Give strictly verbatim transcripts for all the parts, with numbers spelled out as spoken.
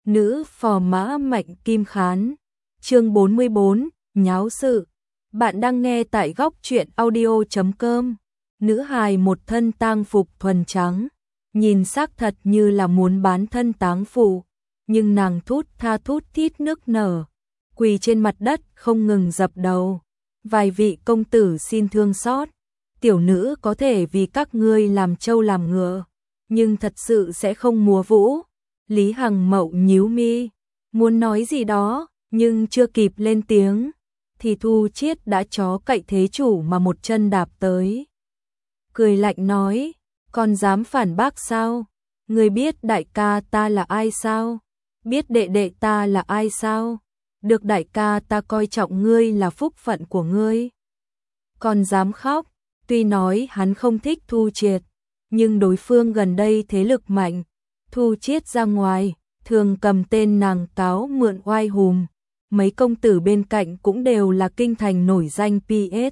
Nữ phò mã Mạnh Kim Khán. Chương bốn mươi bốn, nháo sự. Bạn đang nghe tại góc truyện audio chấm com. Nữ hài một thân tang phục thuần trắng, nhìn xác thật như là muốn bán thân táng phụ, nhưng nàng thút tha thút thít nước nở, quỳ trên mặt đất không ngừng dập đầu. Vài vị công tử xin thương xót, tiểu nữ có thể vì các ngươi làm trâu làm ngựa, nhưng thật sự sẽ không múa vũ. Lý Hằng Mậu nhíu mi, muốn nói gì đó, nhưng chưa kịp lên tiếng, thì Thu Chiết đã chó cậy thế chủ mà một chân đạp tới. Cười lạnh nói, còn dám phản bác sao? Ngươi biết đại ca ta là ai sao? Biết đệ đệ ta là ai sao? Được đại ca ta coi trọng ngươi là phúc phận của ngươi. Còn dám khóc, tuy nói hắn không thích Thu Chiết, nhưng đối phương gần đây thế lực mạnh. Thu Chiết ra ngoài, thường cầm tên nàng cáo mượn oai hùm. Mấy công tử bên cạnh cũng đều là kinh thành nổi danh pê ét.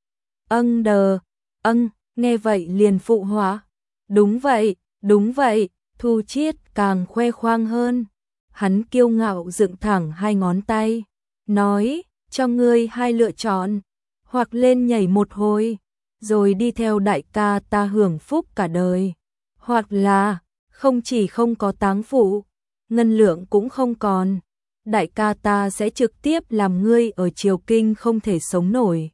Âng đờ, âng, nghe vậy liền phụ họa. Đúng vậy, đúng vậy, Thu Chiết càng khoe khoang hơn. Hắn kiêu ngạo dựng thẳng hai ngón tay, nói, cho ngươi hai lựa chọn, hoặc lên nhảy một hồi, rồi đi theo đại ca ta hưởng phúc cả đời, hoặc là không chỉ không có táng phụ, ngân lượng cũng không còn, đại ca ta sẽ trực tiếp làm ngươi ở triều kinh không thể sống nổi.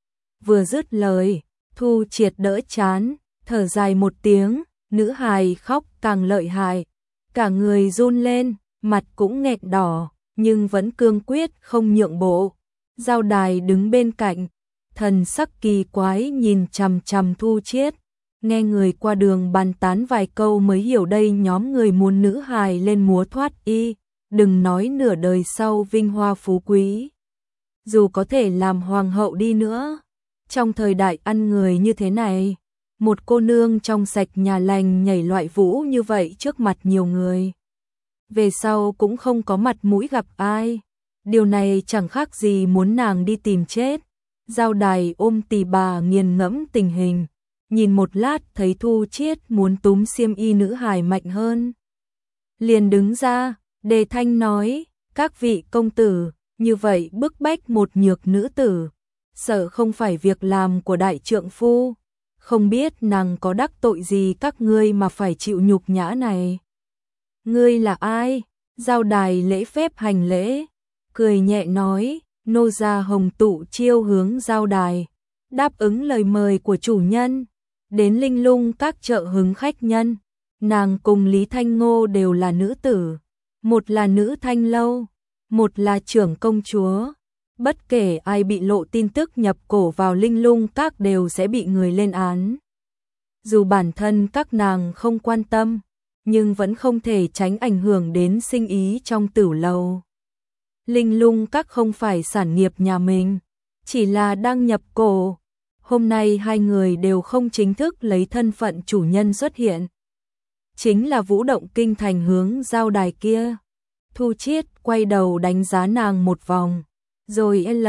Vừa dứt lời, Thu Chiết đỡ chán, thở dài một tiếng, nữ hài khóc càng lợi hại, cả người run lên, mặt cũng nghẹt đỏ, nhưng vẫn cương quyết không nhượng bộ. Giao Đài đứng bên cạnh, thần sắc kỳ quái nhìn chằm chằm Thu Chiết, nghe người qua đường bàn tán vài câu mới hiểu đây nhóm người muốn nữ hài lên múa thoát y, đừng nói nửa đời sau vinh hoa phú quý. Dù có thể làm hoàng hậu đi nữa, trong thời đại ăn người như thế này, một cô nương trong sạch nhà lành nhảy loại vũ như vậy trước mặt nhiều người, về sau cũng không có mặt mũi gặp ai. Điều này chẳng khác gì muốn nàng đi tìm chết. Giao Đài ôm tì bà nghiền ngẫm tình hình, nhìn một lát thấy Thu Chiết muốn túm xiêm y nữ hài mạnh hơn, liền đứng ra, đề thanh nói, các vị công tử, như vậy bức bách một nhược nữ tử, sợ không phải việc làm của đại trượng phu, không biết nàng có đắc tội gì các ngươi mà phải chịu nhục nhã này. Ngươi là ai? Giao Đài lễ phép hành lễ, cười nhẹ nói, nô gia Hồng Tụ Chiêu hướng Giao Đài, đáp ứng lời mời của chủ nhân, đến Linh Lung các chợ hứng khách nhân. Nàng cùng Lý Thanh Ngô đều là nữ tử, một là nữ thanh lâu, một là trưởng công chúa. Bất kể ai bị lộ tin tức nhập cổ vào Linh Lung các đều sẽ bị người lên án. Dù bản thân các nàng không quan tâm, nhưng vẫn không thể tránh ảnh hưởng đến sinh ý trong tửu lầu. Linh Lung các không phải sản nghiệp nhà mình, chỉ là đang nhập cổ. Hôm nay hai người đều không chính thức lấy thân phận chủ nhân xuất hiện. Chính là vũ động kinh thành hướng Giao Đài kia. Thu Chiết quay đầu đánh giá nàng một vòng, rồi L,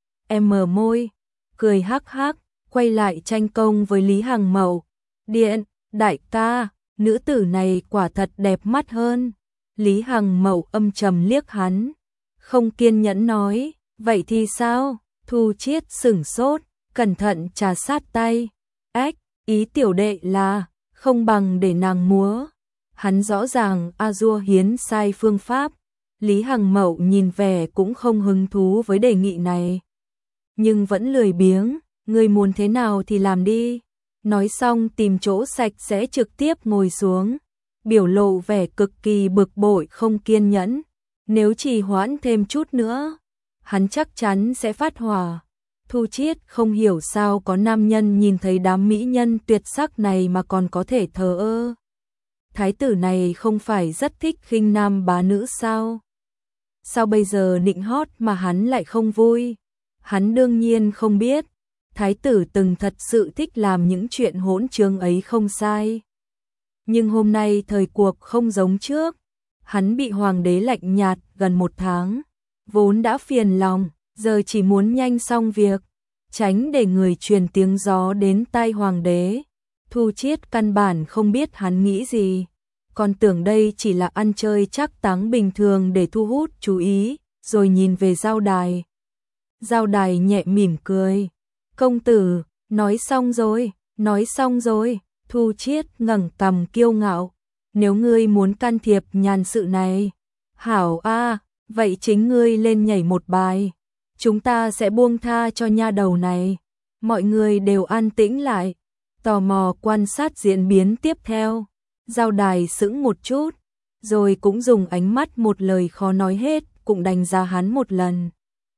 M môi, cười hắc hắc, quay lại tranh công với Lý Hằng Mậu. Điện, đại ca, nữ tử này quả thật đẹp mắt hơn. Lý Hằng Mậu âm trầm liếc hắn, không kiên nhẫn nói, vậy thì sao? Thu Chiết sửng sốt, cẩn thận trà sát tay, ếch, ý tiểu đệ là, không bằng để nàng múa. Hắn rõ ràng A-dua hiến sai phương pháp. Lý Hằng Mậu nhìn vẻ cũng không hứng thú với đề nghị này, nhưng vẫn lười biếng, ngươi muốn thế nào thì làm đi. Nói xong tìm chỗ sạch sẽ trực tiếp ngồi xuống, biểu lộ vẻ cực kỳ bực bội không kiên nhẫn. Nếu trì hoãn thêm chút nữa, hắn chắc chắn sẽ phát hỏa. Thu Chiết không hiểu sao có nam nhân nhìn thấy đám mỹ nhân tuyệt sắc này mà còn có thể thờ ơ. Thái tử này không phải rất thích khinh nam bá nữ sao? Sao bây giờ nịnh hót mà hắn lại không vui? Hắn đương nhiên không biết, thái tử từng thật sự thích làm những chuyện hỗn trướng ấy không sai. Nhưng hôm nay thời cuộc không giống trước, hắn bị hoàng đế lạnh nhạt gần một tháng, vốn đã phiền lòng, giờ chỉ muốn nhanh xong việc, tránh để người truyền tiếng gió đến tai hoàng đế. Thu Chiết căn bản không biết hắn nghĩ gì, còn tưởng đây chỉ là ăn chơi trác táng bình thường để thu hút chú ý, rồi nhìn về Giao Đài. Giao Đài nhẹ mỉm cười. Công tử, nói xong rồi, nói xong rồi. Thu Chiết ngẩng cằm kiêu ngạo. Nếu ngươi muốn can thiệp nhàn sự này, hảo a, vậy chính ngươi lên nhảy một bài. Chúng ta sẽ buông tha cho nha đầu này. Mọi người đều an tĩnh lại, tò mò quan sát diễn biến tiếp theo. Giao Đài sững một chút, rồi cũng dùng ánh mắt một lời khó nói hết, cũng đánh giá hắn một lần.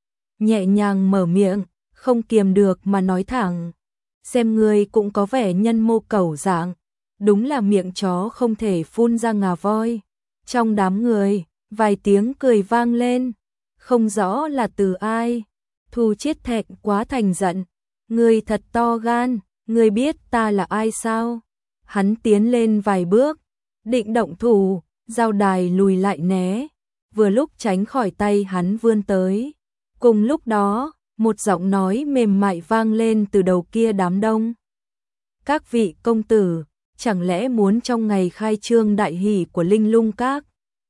Nhẹ nhàng mở miệng, không kiềm được mà nói thẳng. Xem ngươi cũng có vẻ nhân mô cẩu dạng, đúng là miệng chó không thể phun ra ngà voi. Trong đám người, vài tiếng cười vang lên, không rõ là từ ai. Thu Chiết thẹn quá thành giận. Ngươi thật to gan, ngươi biết ta là ai sao? Hắn tiến lên vài bước, định động thủ, Giao Đài lùi lại né, vừa lúc tránh khỏi tay hắn vươn tới. Cùng lúc đó, một giọng nói mềm mại vang lên từ đầu kia đám đông. Các vị công tử, chẳng lẽ muốn trong ngày khai trương đại hỷ của Linh Lung Các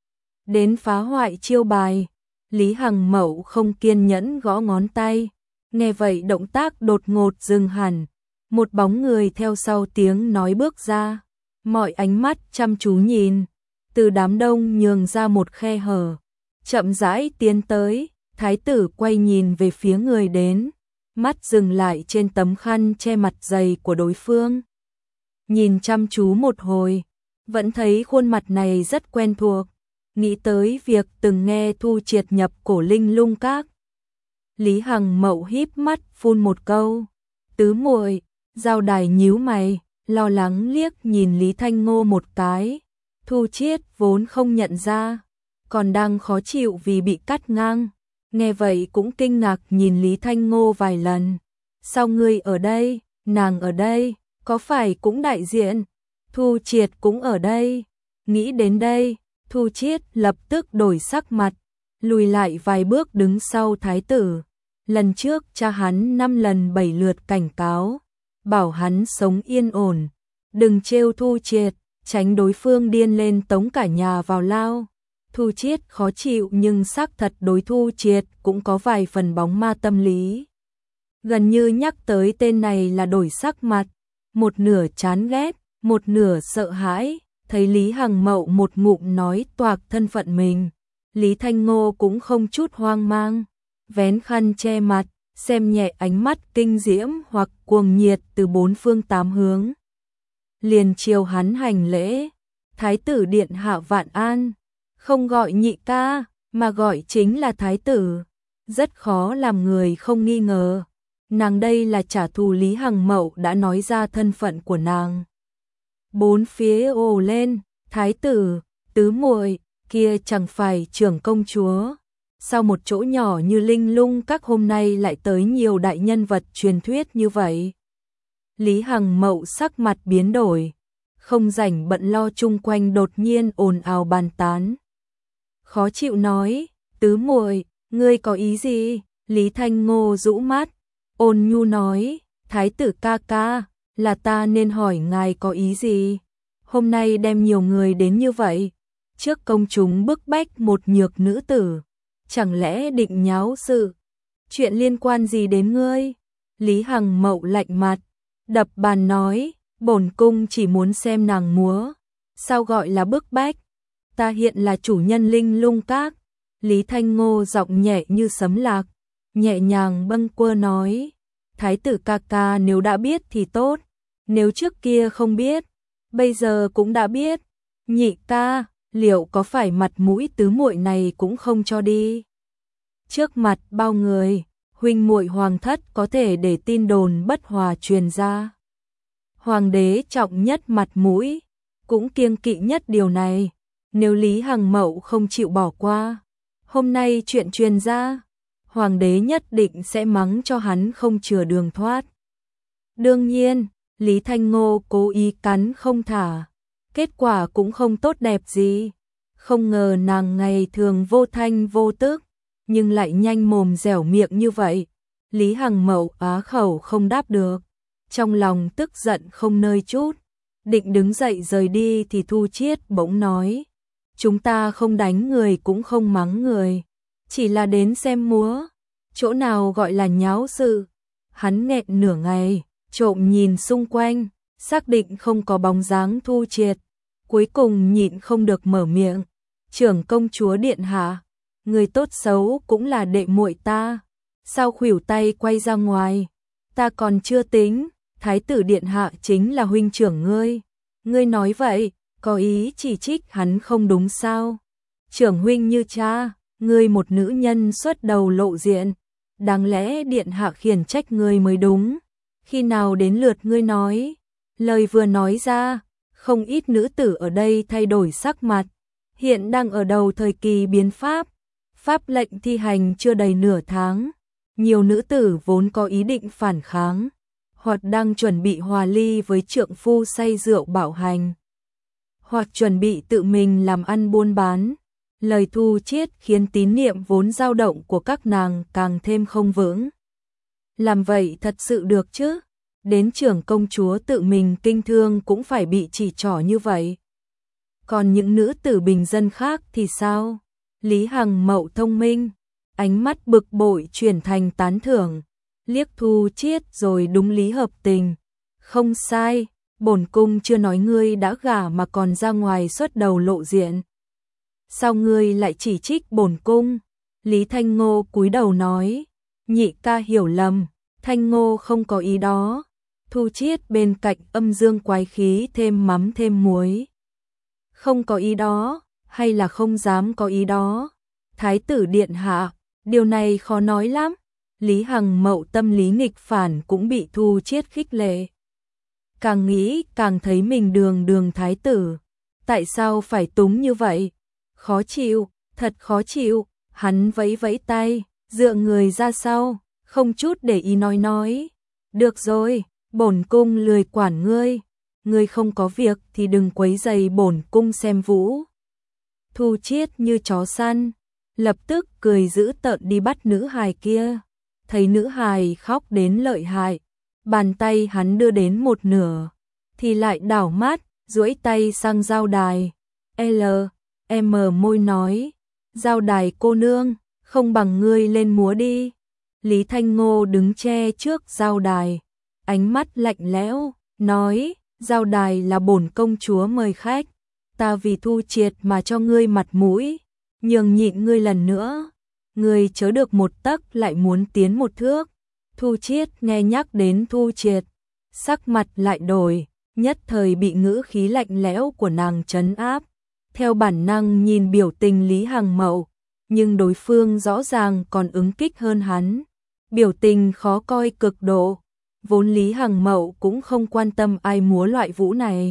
đến phá hoại chiêu bài? Lý Hằng Mậu không kiên nhẫn gõ ngón tay, nghe vậy động tác đột ngột dừng hẳn. Một bóng người theo sau tiếng nói bước ra, mọi ánh mắt chăm chú nhìn, từ đám đông nhường ra một khe hở, chậm rãi tiến tới. Thái tử quay nhìn về phía người đến, mắt dừng lại trên tấm khăn che mặt dày của đối phương. Nhìn chăm chú một hồi, vẫn thấy khuôn mặt này rất quen thuộc, nghĩ tới việc từng nghe Thu Triệt nhập cổ Linh Lung Các. Lý Hằng Mậu híp mắt phun một câu, tứ muội. Giao Đài nhíu mày, lo lắng liếc nhìn Lý Thanh Ngô một cái. Thu Chiết vốn không nhận ra, còn đang khó chịu vì bị cắt ngang, nghe vậy cũng kinh ngạc nhìn Lý Thanh Ngô vài lần. Sao ngươi ở đây, nàng ở đây, có phải cũng đại diện? Thu Triệt cũng ở đây. Nghĩ đến đây, Thu Chiết lập tức đổi sắc mặt, lùi lại vài bước đứng sau thái tử. Lần trước cha hắn năm lần bảy lượt cảnh cáo, bảo hắn sống yên ổn, đừng trêu Thu Triệt, tránh đối phương điên lên tống cả nhà vào lao. Thu Chiết khó chịu nhưng xác thật đối Thu Triệt cũng có vài phần bóng ma tâm lý. Gần như nhắc tới tên này là đổi sắc mặt, một nửa chán ghét, một nửa sợ hãi. Thấy Lý Hằng Mậu một ngụm nói toạc thân phận mình, Lý Thanh Ngô cũng không chút hoang mang, vén khăn che mặt, xem nhẹ ánh mắt kinh diễm hoặc cuồng nhiệt từ bốn phương tám hướng. Liền chiều hắn hành lễ, thái tử điện hạ vạn an, không gọi nhị ca, mà gọi chính là thái tử, rất khó làm người không nghi ngờ. Nàng đây là trả thù Lý Hằng Mậu đã nói ra thân phận của nàng. Bốn phía ồ lên, thái tử, tứ muội, kia chẳng phải trưởng công chúa. Sao một chỗ nhỏ như Linh Lung Các hôm nay lại tới nhiều đại nhân vật truyền thuyết như vậy? Lý Hằng Mậu sắc mặt biến đổi, không rảnh bận lo chung quanh đột nhiên ồn ào bàn tán. Khó chịu nói, tứ muội, ngươi có ý gì? Lý Thanh Ngô rũ mắt, ôn nhu nói, thái tử ca ca, là ta nên hỏi ngài có ý gì? Hôm nay đem nhiều người đến như vậy, trước công chúng bức bách một nhược nữ tử, chẳng lẽ định nháo sự? Chuyện liên quan gì đến ngươi? Lý Hằng Mậu lạnh mặt, đập bàn nói, bổn cung chỉ muốn xem nàng múa, sao gọi là bức bách? Ta hiện là chủ nhân Linh Lung Các. Lý Thanh Ngô giọng nhẹ như sấm lạc, nhẹ nhàng bâng quơ nói, thái tử ca ca nếu đã biết thì tốt, nếu trước kia không biết, bây giờ cũng đã biết. Nhị ca, liệu có phải mặt mũi tứ muội này cũng không cho đi? Trước mặt bao người, huynh muội hoàng thất có thể để tin đồn bất hòa truyền ra. Hoàng đế trọng nhất mặt mũi, cũng kiêng kỵ nhất điều này. Nếu Lý Hằng Mậu không chịu bỏ qua, hôm nay chuyện truyền ra, hoàng đế nhất định sẽ mắng cho hắn không chừa đường thoát. Đương nhiên, Lý Thanh Ngô cố ý cắn không thả, kết quả cũng không tốt đẹp gì. Không ngờ nàng ngày thường vô thanh vô tức, nhưng lại nhanh mồm dẻo miệng như vậy. Lý Hằng Mậu á khẩu không đáp được, trong lòng tức giận không nơi chút. định đứng dậy rời đi thì Thu Chiết bỗng nói, chúng ta không đánh người cũng không mắng người, chỉ là đến xem múa, chỗ nào gọi là nháo sự. Hắn nghẹn nửa ngày, trộm nhìn xung quanh, xác định không có bóng dáng Thu Triệt, cuối cùng nhịn không được mở miệng, trưởng công chúa điện hạ, người tốt xấu cũng là đệ muội ta, sao khuỷu tay quay ra ngoài, ta còn chưa tính, thái tử điện hạ chính là huynh trưởng ngươi, ngươi nói vậy, có ý chỉ trích hắn không đúng sao, trưởng huynh như cha, ngươi một nữ nhân xuất đầu lộ diện, đáng lẽ điện hạ khiển trách ngươi mới đúng, khi nào đến lượt ngươi nói, lời vừa nói ra, không ít nữ tử ở đây thay đổi sắc mặt, hiện đang ở đầu thời kỳ biến pháp, pháp lệnh thi hành chưa đầy nửa tháng, nhiều nữ tử vốn có ý định phản kháng, hoặc đang chuẩn bị hòa ly với trượng phu say rượu bạo hành, hoặc chuẩn bị tự mình làm ăn buôn bán. Lời Thu Chiết khiến tín niệm vốn dao động của các nàng càng thêm không vững. Làm vậy thật sự được chứ? Đến trưởng công chúa tự mình kinh thương cũng phải bị chỉ trỏ như vậy. Còn những nữ tử bình dân khác thì sao? Lý Hằng Mậu thông minh, ánh mắt bực bội chuyển thành tán thưởng, liếc Thu Chiết rồi đúng lý hợp tình. Không sai, bổn cung chưa nói ngươi đã gả mà còn ra ngoài xuất đầu lộ diện. Sao ngươi lại chỉ trích bổn cung? Lý Thanh Ngô cúi đầu nói, nhị ca hiểu lầm, Thanh Ngô không có ý đó. Thu Chiết bên cạnh âm dương quái khí thêm mắm thêm muối. Không có ý đó, hay là không dám có ý đó? Thái tử điện hạ, điều này khó nói lắm. Lý Hằng Mậu tâm lý nghịch phản cũng bị Thu Chiết khích lệ. Càng nghĩ càng thấy mình đường đường thái tử. Tại sao phải túng như vậy? Khó chịu, thật khó chịu. Hắn vẫy vẫy tay, dựa người ra sau, không chút để ý nói nói. Được rồi, bổn cung lười quản ngươi. Ngươi không có việc thì đừng quấy rầy bổn cung xem vũ. Thu Chiết như chó săn, lập tức cười dữ tợn đi bắt nữ hài kia. Thấy nữ hài khóc đến lợi hại, bàn tay hắn đưa đến một nửa, thì lại đảo mắt, duỗi tay sang giao đài. L, M môi nói, giao đài cô nương, không bằng ngươi lên múa đi. Lý Thanh Ngô đứng che trước giao đài, ánh mắt lạnh lẽo, nói, giao đài là bổn công chúa mời khách, ta vì Thu Triệt mà cho ngươi mặt mũi, nhường nhịn ngươi lần nữa, ngươi chớ được một tấc lại muốn tiến một thước. Thu Chiết nghe nhắc đến Thu Triệt, sắc mặt lại đổi, nhất thời bị ngữ khí lạnh lẽo của nàng trấn áp, theo bản năng nhìn biểu tình Lý Hằng Mậu, nhưng đối phương rõ ràng còn ứng kích hơn hắn, biểu tình khó coi cực độ. Vốn Lý Hằng Mậu cũng không quan tâm ai múa loại vũ này,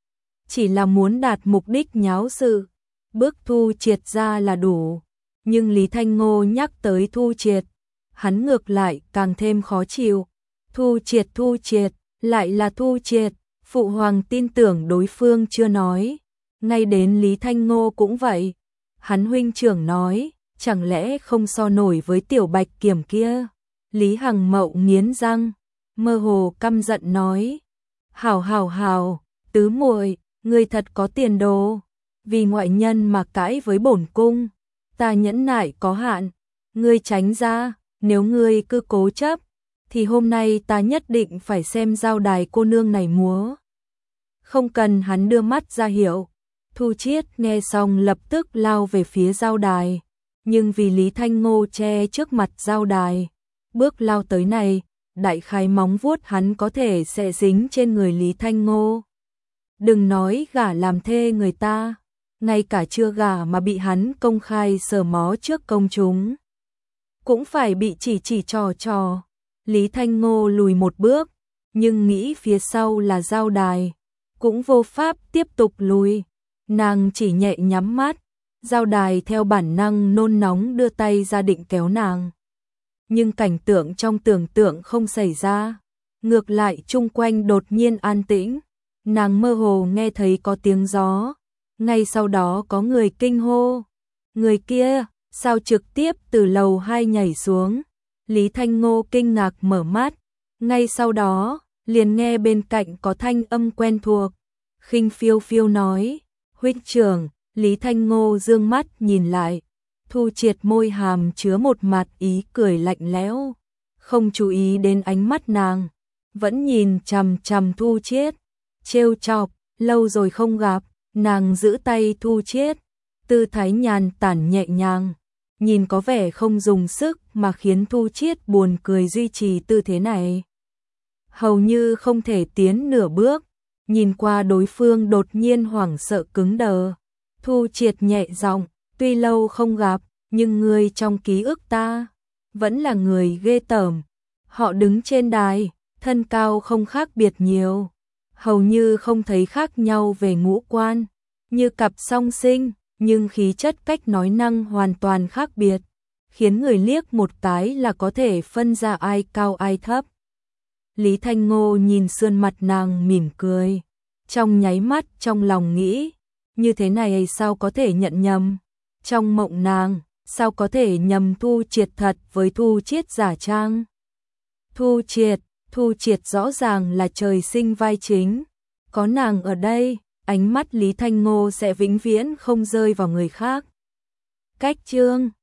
chỉ là muốn đạt mục đích nháo sự, bước Thu Triệt ra là đủ. Nhưng Lý Thanh Ngô nhắc tới Thu Triệt, hắn ngược lại càng thêm khó chịu. Thu Triệt Thu Triệt, lại là Thu Triệt, phụ hoàng tin tưởng đối phương chưa nói, ngay đến Lý Thanh Ngô cũng vậy. Hắn huynh trưởng nói, chẳng lẽ không so nổi với tiểu bạch kiểm kia. Lý Hằng Mậu nghiến răng, mơ hồ căm giận nói, hào hào hào, tứ muội, ngươi thật có tiền đồ, vì ngoại nhân mà cãi với bổn cung, ta nhẫn nại có hạn, ngươi tránh ra, nếu ngươi cứ cố chấp, thì hôm nay ta nhất định phải xem giao đài cô nương này múa. Không cần hắn đưa mắt ra hiệu, Thu Chiết nghe xong lập tức lao về phía giao đài, nhưng vì Lý Thanh Ngô che trước mặt giao đài, bước lao tới này, đại khái móng vuốt hắn có thể sẽ dính trên người Lý Thanh Ngô. Đừng nói gả làm thê người ta, ngay cả chưa gả mà bị hắn công khai sờ mó trước công chúng, cũng phải bị chỉ chỉ trò trò. Lý Thanh Ngô lùi một bước, nhưng nghĩ phía sau là giao đài, cũng vô pháp tiếp tục lùi. Nàng chỉ nhẹ nhắm mắt, giao đài theo bản năng nôn nóng đưa tay ra định kéo nàng. Nhưng cảnh tượng trong tưởng tượng không xảy ra, ngược lại chung quanh đột nhiên an tĩnh, nàng mơ hồ nghe thấy có tiếng gió, ngay sau đó có người kinh hô, người kia, sao trực tiếp từ lầu hai nhảy xuống. Lý Thanh Ngô kinh ngạc mở mắt, ngay sau đó, liền nghe bên cạnh có thanh âm quen thuộc, khinh phiêu phiêu nói, huynh trưởng. Lý Thanh Ngô dương mắt nhìn lại, Thu Triệt môi hàm chứa một mặt ý cười lạnh lẽo, không chú ý đến ánh mắt nàng, vẫn nhìn chằm chằm Thu Triệt, trêu chọc, lâu rồi không gặp, nàng giữ tay Thu Triệt, tư thái nhàn tản nhẹ nhàng, nhìn có vẻ không dùng sức mà khiến Thu Triệt buồn cười duy trì tư thế này. Hầu như không thể tiến nửa bước, nhìn qua đối phương đột nhiên hoảng sợ cứng đờ. Thu Triệt nhẹ giọng, tuy lâu không gặp, nhưng người trong ký ức ta vẫn là người ghê tởm. Họ đứng trên đài, thân cao không khác biệt nhiều, hầu như không thấy khác nhau về ngũ quan, như cặp song sinh, nhưng khí chất cách nói năng hoàn toàn khác biệt, khiến người liếc một cái là có thể phân ra ai cao ai thấp. Lý Thanh Ngô nhìn sườn mặt nàng mỉm cười, trong nháy mắt trong lòng nghĩ, như thế này sao có thể nhận nhầm, trong mộng nàng, sao có thể nhầm Thu Triệt thật với Thu Triệt giả trang. Thu Triệt, Thu Triệt rõ ràng là trời sinh vai chính, có nàng ở đây, ánh mắt Lý Thanh Ngô sẽ vĩnh viễn không rơi vào người khác. Cách chương